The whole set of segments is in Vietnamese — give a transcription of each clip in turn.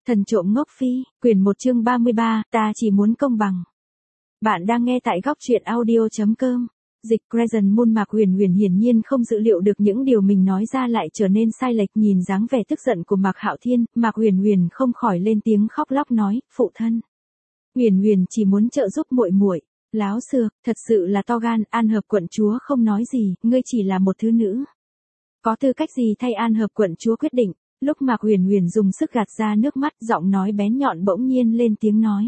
Thần trộm ngốc phi, quyển 1 chương 33, ta chỉ muốn công bằng. Bạn đang nghe tại góc truyện audio.com. Dịch Crescent Moon. Mạc Huyền Huyền hiển nhiên không dự liệu được những điều mình nói ra lại trở nên sai lệch. Nhìn dáng vẻ tức giận của Mạc Hạo Thiên, Mạc Huyền Huyền không khỏi lên tiếng khóc lóc nói, phụ thân. Huyền Huyền chỉ muốn trợ giúp muội muội. Láo xược, thật sự là to gan. An Hợp quận chúa không nói gì, ngươi chỉ là một thứ nữ. Có tư cách gì thay An Hợp quận chúa quyết định? Lúc Mạc Huyền Huyền dùng sức gạt ra nước mắt, giọng nói bén nhọn bỗng nhiên lên tiếng nói.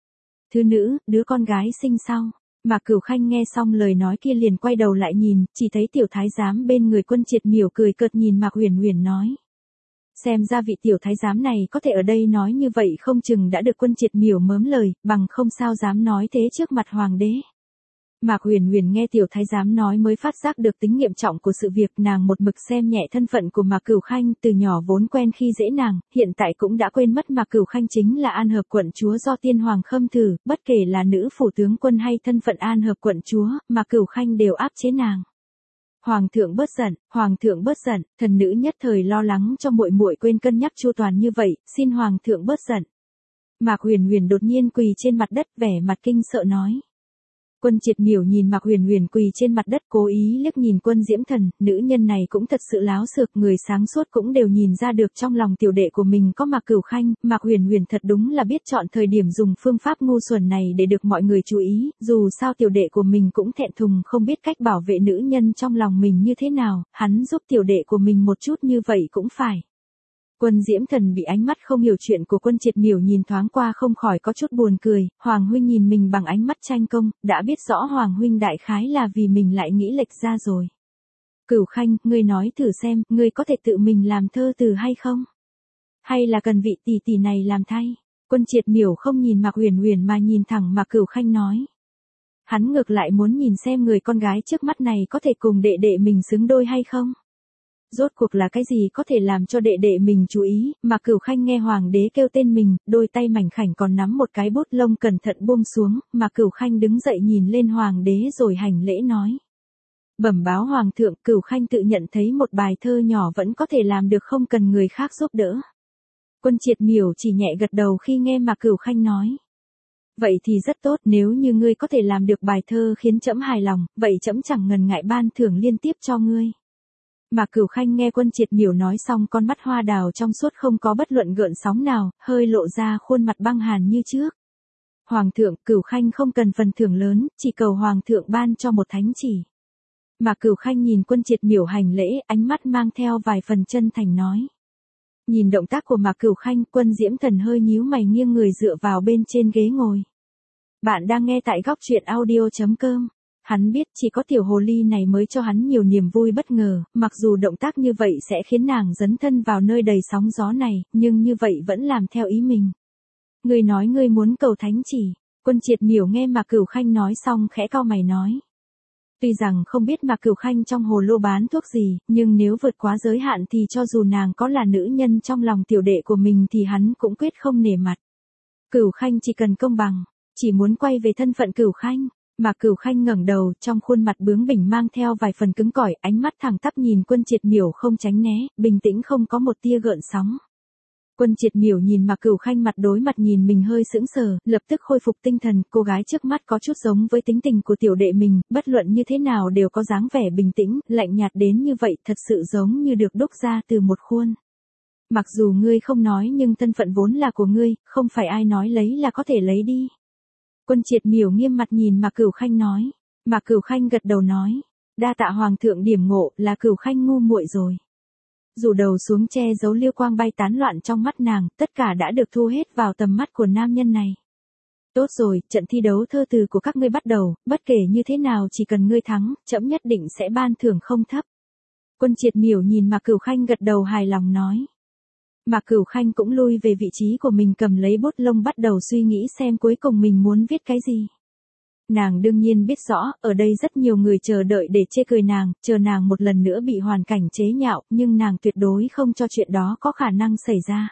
Thứ nữ, đứa con gái sinh sau. Mạc Cửu Khanh nghe xong lời nói kia liền quay đầu lại nhìn, chỉ thấy tiểu thái giám bên người Quân Triệt Miểu cười cợt nhìn Mạc Huyền Huyền nói. Xem ra vị tiểu thái giám này có thể ở đây nói như vậy không chừng đã được Quân Triệt Miểu mớm lời, bằng không sao dám nói thế trước mặt hoàng đế. Mạc Huyền Huyền nghe tiểu thái giám nói mới phát giác được tính nghiêm trọng của sự việc. Nàng một mực xem nhẹ thân phận của Mạc Cửu Khanh, từ nhỏ vốn quen khi dễ nàng, hiện tại cũng đã quên mất Mạc Cửu Khanh chính là An Hợp quận chúa do tiên hoàng khâm thử, bất kể là nữ phủ tướng quân hay thân phận An Hợp quận chúa, Mạc Cửu Khanh đều áp chế nàng. Hoàng thượng bớt giận, hoàng thượng bớt giận. Thần nữ nhất thời lo lắng cho muội muội quên cân nhắc chu toàn như vậy, xin hoàng thượng bớt giận. Mạc Huyền Huyền đột nhiên quỳ trên mặt đất, vẻ mặt kinh sợ nói. Quân Triệt Miểu nhìn Mạc Huyền Huyền quỳ trên mặt đất, cố ý liếc nhìn Quân Diễm Thần, nữ nhân này cũng thật sự láo xược, người sáng suốt cũng đều nhìn ra được trong lòng tiểu đệ của mình có Mạc Cửu Khanh. Mạc Huyền Huyền thật đúng là biết chọn thời điểm dùng phương pháp ngu xuẩn này để được mọi người chú ý, dù sao tiểu đệ của mình cũng thẹn thùng không biết cách bảo vệ nữ nhân trong lòng mình như thế nào, hắn giúp tiểu đệ của mình một chút như vậy cũng phải. Quân Diễm Thần bị ánh mắt không hiểu chuyện của Quân Triệt Miểu nhìn thoáng qua không khỏi có chút buồn cười, Hoàng huynh nhìn mình bằng ánh mắt tranh công, đã biết rõ Hoàng huynh đại khái là vì mình lại nghĩ lệch ra rồi. Cửu Khanh, ngươi nói thử xem, ngươi có thể tự mình làm thơ từ hay không? Hay là cần vị tỷ tỷ này làm thay? Quân Triệt Miểu không nhìn Mạc Huyền Huyền mà nhìn thẳng Mạc Cửu Khanh nói. Hắn ngược lại muốn nhìn xem người con gái trước mắt này có thể cùng đệ đệ mình xứng đôi hay không? Rốt cuộc là cái gì có thể làm cho đệ đệ mình chú ý, mà Cửu Khanh nghe hoàng đế kêu tên mình, đôi tay mảnh khảnh còn nắm một cái bút lông cẩn thận buông xuống, mà Cửu Khanh đứng dậy nhìn lên hoàng đế rồi hành lễ nói. Bẩm báo hoàng thượng, Cửu Khanh tự nhận thấy một bài thơ nhỏ vẫn có thể làm được không cần người khác giúp đỡ. Quân Triệt Miểu chỉ nhẹ gật đầu khi nghe mà Cửu Khanh nói. Vậy thì rất tốt, nếu như ngươi có thể làm được bài thơ khiến trẫm hài lòng, vậy trẫm chẳng ngần ngại ban thưởng liên tiếp cho ngươi. Mạc Cửu Khanh nghe Quân Triệt Miểu nói xong, con mắt hoa đào trong suốt không có bất luận gợn sóng nào, hơi lộ ra khuôn mặt băng hàn như trước. Hoàng thượng, Cửu Khanh không cần phần thưởng lớn, chỉ cầu hoàng thượng ban cho một thánh chỉ. Mạc Cửu Khanh nhìn Quân Triệt Miểu hành lễ, ánh mắt mang theo vài phần chân thành nói. Nhìn động tác của Mạc Cửu Khanh, Quân Diễm Thần hơi nhíu mày nghiêng người dựa vào bên trên ghế ngồi. Bạn đang nghe tại góc truyện audio.com. Hắn biết chỉ có tiểu hồ ly này mới cho hắn nhiều niềm vui bất ngờ, mặc dù động tác như vậy sẽ khiến nàng dấn thân vào nơi đầy sóng gió này, nhưng như vậy vẫn làm theo ý mình. Ngươi nói ngươi muốn cầu thánh chỉ. Quân Triệt Miểu nghe Mạc Cửu Khanh nói xong khẽ cau mày nói. Tuy rằng không biết Mạc Cửu Khanh trong hồ lô bán thuốc gì, nhưng nếu vượt quá giới hạn thì cho dù nàng có là nữ nhân trong lòng tiểu đệ của mình thì hắn cũng quyết không nể mặt. Cửu Khanh chỉ cần công bằng, chỉ muốn quay về thân phận Cửu Khanh. Mạc Cửu Khanh ngẩng đầu, trong khuôn mặt bướng bỉnh mang theo vài phần cứng cỏi, ánh mắt thẳng tắp nhìn Quân Triệt Miểu không tránh né, bình tĩnh không có một tia gợn sóng. Quân Triệt Miểu nhìn Mạc Cửu Khanh mặt đối mặt nhìn mình hơi sững sờ, lập tức khôi phục tinh thần, cô gái trước mắt có chút giống với tính tình của tiểu đệ mình, bất luận như thế nào đều có dáng vẻ bình tĩnh, lạnh nhạt đến như vậy, thật sự giống như được đúc ra từ một khuôn. Mặc dù ngươi không nói nhưng thân phận vốn là của ngươi, không phải ai nói lấy là có thể lấy đi. Quân Triệt Miểu nghiêm mặt nhìn Mạc Cửu Khanh nói. Mạc Cửu Khanh gật đầu nói. Đa tạ hoàng thượng điểm ngộ, là Cửu Khanh ngu muội rồi. Rủ đầu xuống che giấu liêu quang bay tán loạn trong mắt nàng, tất cả đã được thu hết vào tầm mắt của nam nhân này. Tốt rồi, trận thi đấu thơ từ của các ngươi bắt đầu, bất kể như thế nào chỉ cần ngươi thắng, trẫm nhất định sẽ ban thưởng không thấp. Quân Triệt Miểu nhìn Mạc Cửu Khanh gật đầu hài lòng nói. Mạc Cửu Khanh cũng lui về vị trí của mình, cầm lấy bút lông bắt đầu suy nghĩ xem cuối cùng mình muốn viết cái gì. Nàng đương nhiên biết rõ, ở đây rất nhiều người chờ đợi để chê cười nàng, chờ nàng một lần nữa bị hoàn cảnh chế nhạo, nhưng nàng tuyệt đối không cho chuyện đó có khả năng xảy ra.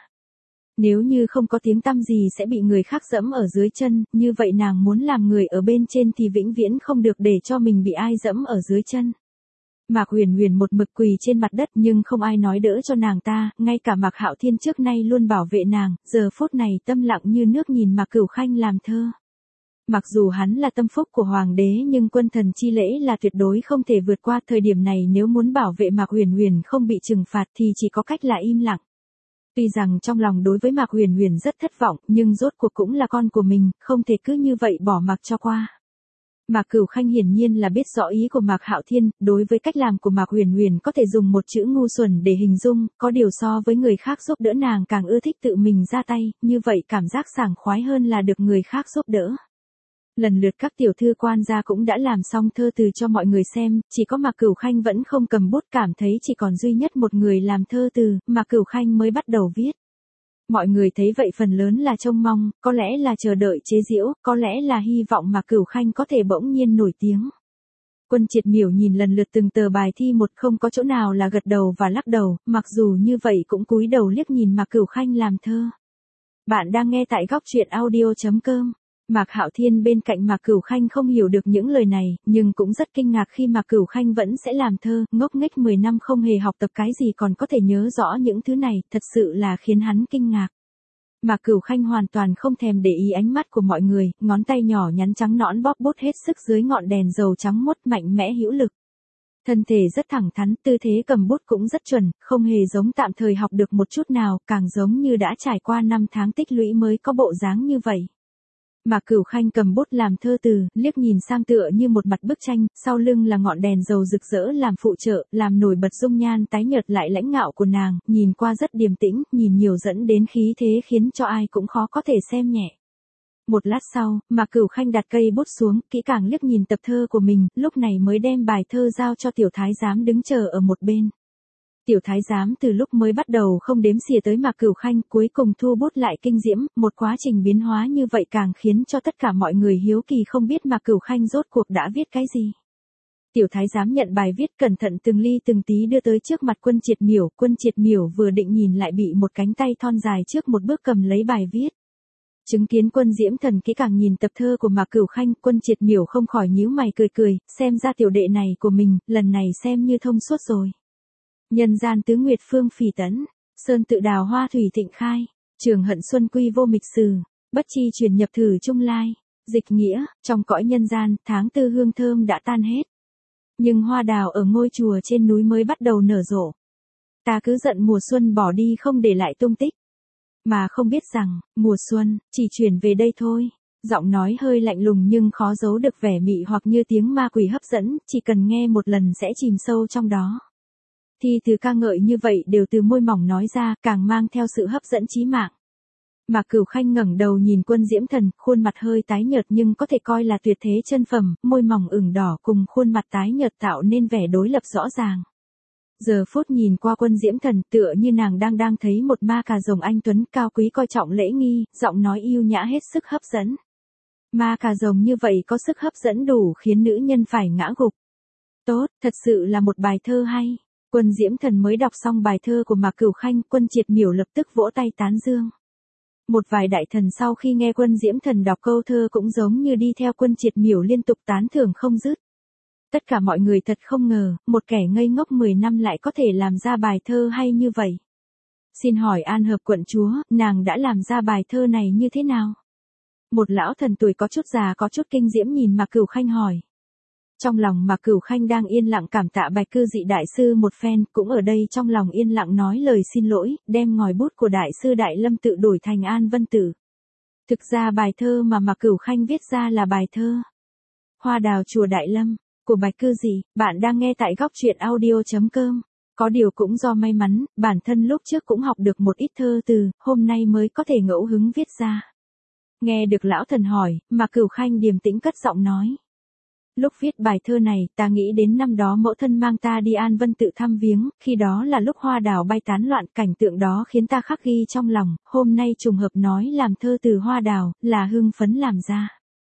Nếu như không có tiếng tăm gì sẽ bị người khác dẫm ở dưới chân, như vậy nàng muốn làm người ở bên trên thì vĩnh viễn không được để cho mình bị ai dẫm ở dưới chân. Mạc Huyền Huyền một mực quỳ trên mặt đất nhưng không ai nói đỡ cho nàng ta, ngay cả Mạc Hạo Thiên trước nay luôn bảo vệ nàng, giờ phút này tâm lặng như nước nhìn Mạc Cửu Khanh làm thơ. Mặc dù hắn là tâm phúc của hoàng đế nhưng quân thần chi lễ là tuyệt đối không thể vượt qua, thời điểm này nếu muốn bảo vệ Mạc Huyền Huyền không bị trừng phạt thì chỉ có cách là im lặng. Tuy rằng trong lòng đối với Mạc Huyền Huyền rất thất vọng, nhưng rốt cuộc cũng là con của mình, không thể cứ như vậy bỏ mặc cho qua. Mạc Cửu Khanh hiển nhiên là biết rõ ý của Mạc Hạo Thiên, đối với cách làm của Mạc Huyền Huyền có thể dùng một chữ ngu xuẩn để hình dung, có điều so với người khác giúp đỡ nàng càng ưa thích tự mình ra tay, như vậy cảm giác sảng khoái hơn là được người khác giúp đỡ. Lần lượt các tiểu thư quan gia cũng đã làm xong thơ từ cho mọi người xem, chỉ có Mạc Cửu Khanh vẫn không cầm bút, cảm thấy chỉ còn duy nhất một người làm thơ từ, Mạc Cửu Khanh mới bắt đầu viết. Mọi người thấy vậy phần lớn là trông mong, có lẽ là chờ đợi chế giễu, có lẽ là hy vọng Mạc Cửu Khanh có thể bỗng nhiên nổi tiếng. Quân Triệt Miểu nhìn lần lượt từng tờ bài thi một, không có chỗ nào là gật đầu và lắc đầu, mặc dù như vậy cũng cúi đầu liếc nhìn Mạc Cửu Khanh làm thơ. Bạn đang nghe tại góc truyện audio.com. Mạc Hạo Thiên bên cạnh Mạc Cửu Khanh không hiểu được những lời này, nhưng cũng rất kinh ngạc khi Mạc Cửu Khanh vẫn sẽ làm thơ, ngốc nghếch 10 năm không hề học tập cái gì còn có thể nhớ rõ những thứ này, thật sự là khiến hắn kinh ngạc. Mạc Cửu Khanh hoàn toàn không thèm để ý ánh mắt của mọi người, ngón tay nhỏ nhắn trắng nõn bóp bút hết sức dưới ngọn đèn dầu trắng muốt, mạnh mẽ hữu lực. Thân thể rất thẳng thắn, tư thế cầm bút cũng rất chuẩn, không hề giống tạm thời học được một chút nào, càng giống như đã trải qua 5 tháng tích lũy mới có bộ dáng như vậy. Mạc Cửu Khanh cầm bút làm thơ từ, liếc nhìn sang tựa như một mặt bức tranh, sau lưng là ngọn đèn dầu rực rỡ làm phụ trợ, làm nổi bật dung nhan tái nhợt lại lãnh ngạo của nàng, nhìn qua rất điềm tĩnh, nhìn nhiều dẫn đến khí thế khiến cho ai cũng khó có thể xem nhẹ. Một lát sau, Mạc Cửu Khanh đặt cây bút xuống, kỹ càng liếc nhìn tập thơ của mình, lúc này mới đem bài thơ giao cho tiểu thái giám đứng chờ ở một bên. Tiểu thái giám từ lúc mới bắt đầu không đếm xỉa tới Mạc Cửu Khanh, cuối cùng thu bút lại kinh diễm, một quá trình biến hóa như vậy càng khiến cho tất cả mọi người hiếu kỳ không biết Mạc Cửu Khanh rốt cuộc đã viết cái gì. Tiểu thái giám nhận bài viết cẩn thận từng ly từng tí đưa tới trước mặt Quân Triệt Miểu, Quân Triệt Miểu vừa định nhìn lại bị một cánh tay thon dài trước một bước cầm lấy bài viết. Chứng kiến Quân Diễm Thần kỹ càng nhìn tập thơ của Mạc Cửu Khanh, Quân Triệt Miểu không khỏi nhíu mày cười cười, xem ra tiểu đệ này của mình, lần này xem như thông suốt rồi. Nhân gian tứ nguyệt phương phỉ tấn, sơn tự đào hoa thủy thịnh khai, trường hận xuân quy vô mịch sử, bất chi truyền nhập thử trung lai, dịch nghĩa, trong cõi nhân gian, tháng tư hương thơm đã tan hết. Nhưng hoa đào ở ngôi chùa trên núi mới bắt đầu nở rộ. Ta cứ giận mùa xuân bỏ đi không để lại tung tích. Mà không biết rằng, mùa xuân, chỉ chuyển về đây thôi. Giọng nói hơi lạnh lùng nhưng khó giấu được vẻ mị hoặc như tiếng ma quỷ hấp dẫn, chỉ cần nghe một lần sẽ chìm sâu trong đó. Thi từ ca ngợi như vậy đều từ môi mỏng nói ra, càng mang theo sự hấp dẫn chí mạng. Mạc Cửu Khanh ngẩng đầu nhìn Quân Diễm Thần, khuôn mặt hơi tái nhợt nhưng có thể coi là tuyệt thế chân phẩm, môi mỏng ửng đỏ cùng khuôn mặt tái nhợt tạo nên vẻ đối lập rõ ràng. Giờ phút nhìn qua Quân Diễm Thần tựa như nàng đang thấy một ma cà rồng anh tuấn cao quý coi trọng lễ nghi, giọng nói yêu nhã hết sức hấp dẫn. Ma cà rồng như vậy có sức hấp dẫn đủ khiến nữ nhân phải ngã gục. Tốt, thật sự là một bài thơ hay. Quân Diễm Thần mới đọc xong bài thơ của Mạc Cửu Khanh, Quân Triệt Miểu lập tức vỗ tay tán dương. Một vài đại thần sau khi nghe Quân Diễm Thần đọc câu thơ cũng giống như đi theo Quân Triệt Miểu liên tục tán thưởng không dứt. Tất cả mọi người thật không ngờ, một kẻ ngây ngốc 10 năm lại có thể làm ra bài thơ hay như vậy. Xin hỏi An Hợp quận chúa, nàng đã làm ra bài thơ này như thế nào? Một lão thần tuổi có chút già có chút kinh diễm nhìn Mạc Cửu Khanh hỏi. Trong lòng Mạc Cửu Khanh đang yên lặng cảm tạ Bạch Cư Dị đại sư một phen, cũng ở đây trong lòng yên lặng nói lời xin lỗi, đem ngòi bút của đại sư Đại Lâm tự đổi thành An Vân Tử. Thực ra bài thơ mà Mạc Cửu Khanh viết ra là bài thơ Hoa đào chùa Đại Lâm của Bạch Cư Dị. Bạn đang nghe tại góc truyện audio.com. Có điều cũng do may mắn, bản thân lúc trước cũng học được một ít thơ từ, hôm nay mới có thể ngẫu hứng viết ra. Nghe được lão thần hỏi, Mạc Cửu Khanh điềm tĩnh cất giọng nói. Lúc viết bài thơ này, ta nghĩ đến năm đó mẫu thân mang ta đi An Vân tự thăm viếng, khi đó là lúc hoa đào bay tán loạn, cảnh tượng đó khiến ta khắc ghi trong lòng, hôm nay trùng hợp nói làm thơ từ hoa đào, là hưng phấn làm ra.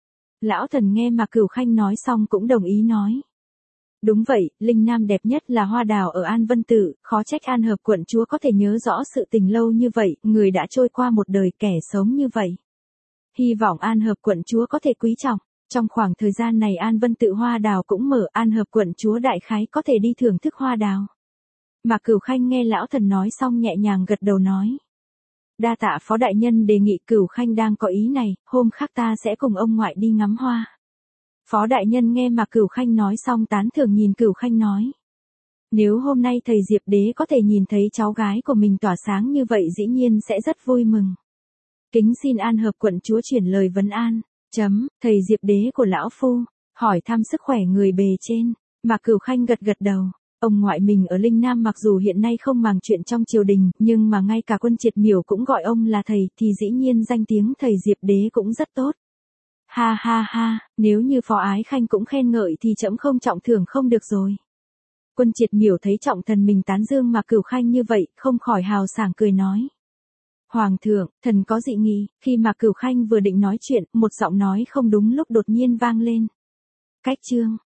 Lão thần nghe Mạc Cửu Khanh nói xong cũng đồng ý nói. Đúng vậy, linh nam đẹp nhất là hoa đào ở An Vân tự, khó trách An Hợp quận chúa có thể nhớ rõ sự tình lâu như vậy, người đã trôi qua một đời kẻ sống như vậy. Hy vọng An Hợp quận chúa có thể quý trọng. Trong khoảng thời gian này An Vân Tự hoa đào cũng mở, An Hợp quận chúa đại khái có thể đi thưởng thức hoa đào. Mạc Cửu Khanh nghe lão thần nói xong nhẹ nhàng gật đầu nói. Đa tạ phó đại nhân đề nghị. Cửu Khanh đang có ý này, hôm khác ta sẽ cùng ông ngoại đi ngắm hoa. Phó đại nhân nghe Mạc Cửu Khanh nói xong tán thưởng nhìn Cửu Khanh nói. Nếu hôm nay thầy Diệp Đế có thể nhìn thấy cháu gái của mình tỏa sáng như vậy dĩ nhiên sẽ rất vui mừng. Kính xin An Hợp quận chúa chuyển lời vấn an. Thầy Diệp Đế của lão phu, hỏi thăm sức khỏe người bề trên. Mạc Cửu Khanh gật gật đầu. Ông ngoại mình ở Linh Nam mặc dù hiện nay không màng chuyện trong triều đình, nhưng mà ngay cả Quân Triệt Miểu cũng gọi ông là thầy, thì dĩ nhiên danh tiếng thầy Diệp Đế cũng rất tốt. Ha ha ha, nếu như Phó Ái Khanh cũng khen ngợi thì trẫm không trọng thưởng không được rồi. Quân Triệt Miểu thấy trọng thần mình tán dương Mạc Cửu Khanh như vậy, không khỏi hào sảng cười nói. Hoàng thượng, thần có dị nghị. Khi Mạc Cửu Khanh vừa định nói chuyện, một giọng nói không đúng lúc đột nhiên vang lên. Cách chương.